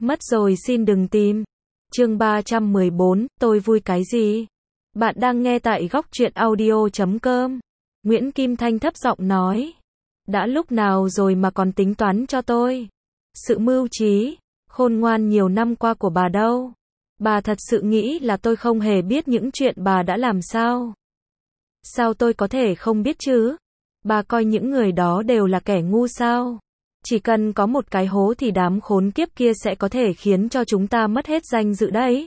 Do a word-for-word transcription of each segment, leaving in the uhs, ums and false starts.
Mất rồi xin đừng tìm. Chương ba trăm mười bốn, tôi vui cái gì? Bạn đang nghe tại góc truyện audio chấm com. Nguyễn Kim Thanh thấp giọng nói. Đã lúc nào rồi mà còn tính toán cho tôi? Sự mưu trí, khôn ngoan nhiều năm qua của bà đâu? Bà thật sự nghĩ là tôi không hề biết những chuyện bà đã làm sao? Sao tôi có thể không biết chứ? Bà coi những người đó đều là kẻ ngu sao? Chỉ cần có một cái hố thì đám khốn kiếp kia sẽ có thể khiến cho chúng ta mất hết danh dự đấy.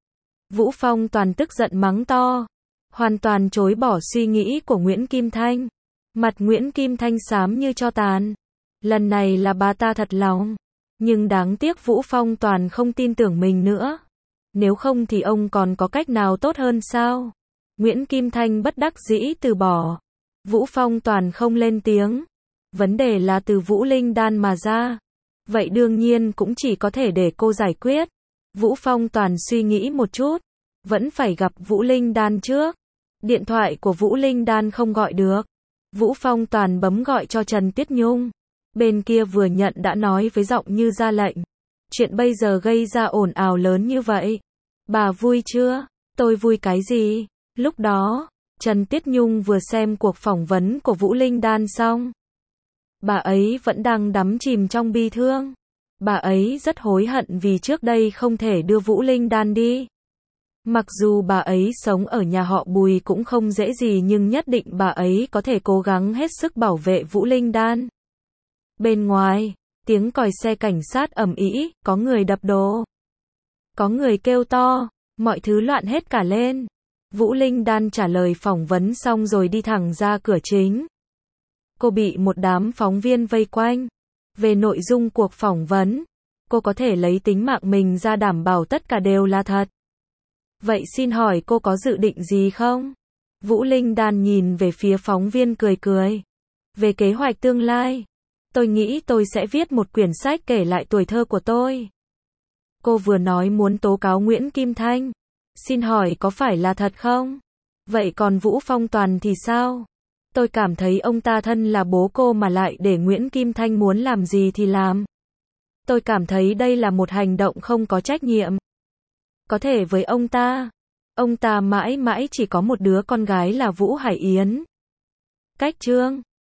Vũ Phong Toàn tức giận mắng to, hoàn toàn chối bỏ suy nghĩ của Nguyễn Kim Thanh. Mặt Nguyễn Kim Thanh xám như tro tàn. Lần này là bà ta thật lòng. Nhưng đáng tiếc Vũ Phong Toàn không tin tưởng mình nữa. Nếu không thì ông còn có cách nào tốt hơn sao? Nguyễn Kim Thanh bất đắc dĩ từ bỏ. Vũ Phong Toàn không lên tiếng. Vấn đề là từ Vũ Linh Đan mà ra. Vậy đương nhiên cũng chỉ có thể để cô giải quyết. Vũ Phong Toàn suy nghĩ một chút. Vẫn phải gặp Vũ Linh Đan trước. Điện thoại của Vũ Linh Đan không gọi được. Vũ Phong Toàn bấm gọi cho Trần Tuyết Nhung. Bên kia vừa nhận đã nói với giọng như ra lệnh. Chuyện bây giờ gây ra ồn ào lớn như vậy. Bà vui chưa? Tôi vui cái gì? Lúc đó, Trần Tuyết Nhung vừa xem cuộc phỏng vấn của Vũ Linh Đan xong. Bà ấy vẫn đang đắm chìm trong bi thương. Bà ấy rất hối hận vì trước đây không thể đưa Vũ Linh Đan đi. Mặc dù bà ấy sống ở nhà họ Bùi cũng không dễ gì nhưng nhất định bà ấy có thể cố gắng hết sức bảo vệ Vũ Linh Đan. Bên ngoài, tiếng còi xe cảnh sát ầm ĩ, có người đập đồ. Có người kêu to, mọi thứ loạn hết cả lên. Vũ Linh Đan trả lời phỏng vấn xong rồi đi thẳng ra cửa chính. Cô bị một đám phóng viên vây quanh. Về nội dung cuộc phỏng vấn, cô có thể lấy tính mạng mình ra đảm bảo tất cả đều là thật. Vậy xin hỏi cô có dự định gì không? Vũ Linh Đan nhìn về phía phóng viên cười cười. Về kế hoạch tương lai, tôi nghĩ tôi sẽ viết một quyển sách kể lại tuổi thơ của tôi. Cô vừa nói muốn tố cáo Nguyễn Kim Thanh. Xin hỏi có phải là thật không? Vậy còn Vũ Phong Toàn thì sao? Tôi cảm thấy ông ta thân là bố cô mà lại để Nguyễn Kim Thanh muốn làm gì thì làm. Tôi cảm thấy đây là một hành động không có trách nhiệm. Có thể với ông ta, ông ta mãi mãi chỉ có một đứa con gái là Vũ Hải Yến. Cách chương